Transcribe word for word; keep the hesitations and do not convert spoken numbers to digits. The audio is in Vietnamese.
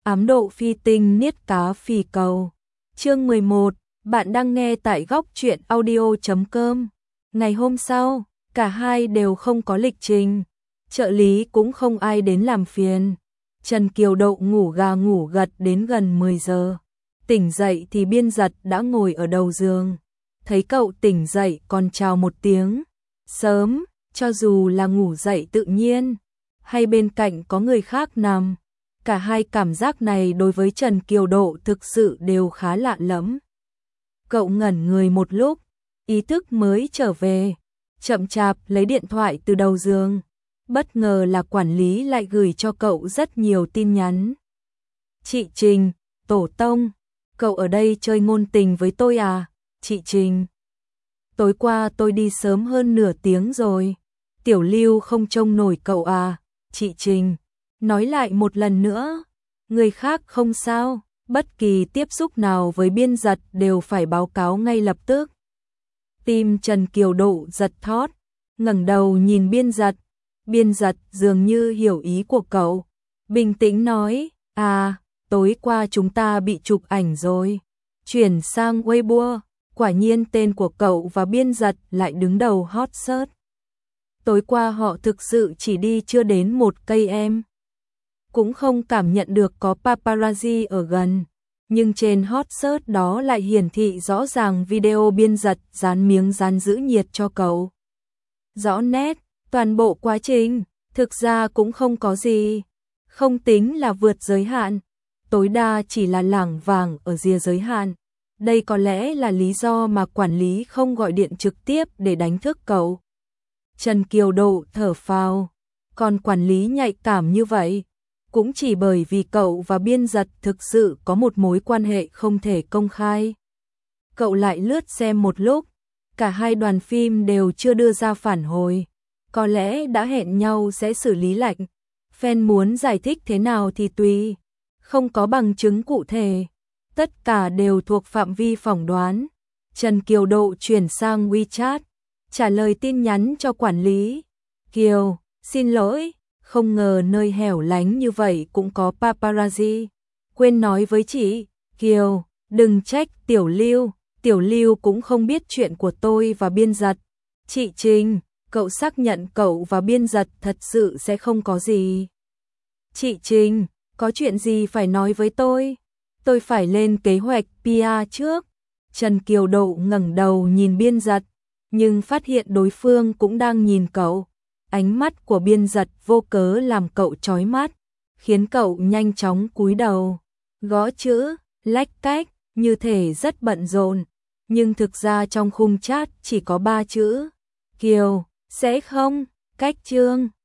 Ám độ phi tinh niết cá phì cầu. Chương mười một, bạn đang nghe tại góc truyện audio chấm com. Ngày hôm sau, cả hai đều không có lịch trình, trợ lý cũng không ai đến làm phiền. Trần Kiều Độ ngủ gà ngủ gật đến gần mười giờ. Tỉnh dậy thì Biên Giật đã ngồi ở đầu giường. Thấy cậu tỉnh dậy còn chào một tiếng. Sớm, cho dù là ngủ dậy tự nhiên, hay bên cạnh có người khác nằm. Cả hai cảm giác này đối với Trần Kiều Độ thực sự đều khá lạ lẫm. Cậu ngẩn người một lúc, ý thức mới trở về, chậm chạp lấy điện thoại từ đầu giường. Bất ngờ là quản lý lại gửi cho cậu rất nhiều tin nhắn. Chị Trình, Tổ Tông, cậu ở đây chơi ngôn tình với tôi à? Chị Trình, tối qua tôi đi sớm hơn nửa tiếng rồi. Tiểu Lưu không trông nổi cậu à? Chị Trình, nói lại một lần nữa. Người khác không sao, bất kỳ tiếp xúc nào với Biên Giật đều phải báo cáo ngay lập tức. Tim Trần Kiều Độ giật thót, ngẩng đầu nhìn Biên Giật. Biên Giật dường như hiểu ý của cậu, bình tĩnh nói, à, tối qua chúng ta bị chụp ảnh rồi. Chuyển sang Weibo, quả nhiên tên của cậu và Biên Giật lại đứng đầu hot search. Tối qua họ thực sự chỉ đi chưa đến một cây em. Cũng không cảm nhận được có paparazzi ở gần, nhưng trên hot search đó lại hiển thị rõ ràng video Biên Giật dán miếng dán giữ nhiệt cho cậu. Rõ nét, toàn bộ quá trình, thực ra cũng không có gì, không tính là vượt giới hạn, tối đa chỉ là lảng vảng ở rìa giới hạn. Đây có lẽ là lý do mà quản lý không gọi điện trực tiếp để đánh thức cậu. Trần Kiều Độ thở phào, còn quản lý nhạy cảm như vậy, cũng chỉ bởi vì cậu và Biên Giật thực sự có một mối quan hệ không thể công khai. Cậu lại lướt xem một lúc, cả hai đoàn phim đều chưa đưa ra phản hồi, có lẽ đã hẹn nhau sẽ xử lý lạnh. Fan muốn giải thích thế nào thì tùy, không có bằng chứng cụ thể, tất cả đều thuộc phạm vi phỏng đoán. Trần Kiều Độ chuyển sang WeChat, trả lời tin nhắn cho quản lý. Kiều, xin lỗi, không ngờ nơi hẻo lánh như vậy cũng có paparazzi. Quên nói với chị, Kiều, đừng trách Tiểu Lưu, Tiểu Lưu cũng không biết chuyện của tôi và Biên Giật. Chị Trình, cậu xác nhận cậu và Biên Giật thật sự sẽ không có gì. Chị Trình, có chuyện gì phải nói với tôi? Tôi phải lên kế hoạch pê e trước. Trần Kiều Độ ngẩng đầu nhìn Biên Giật, nhưng phát hiện đối phương cũng đang nhìn cậu. Ánh mắt của Biên Giật vô cớ làm cậu chói mắt, khiến cậu nhanh chóng cúi đầu, gõ chữ, lách cách, như thể rất bận rộn, nhưng thực ra trong khung chat chỉ có ba chữ. Kiều, sẽ không, cách chương.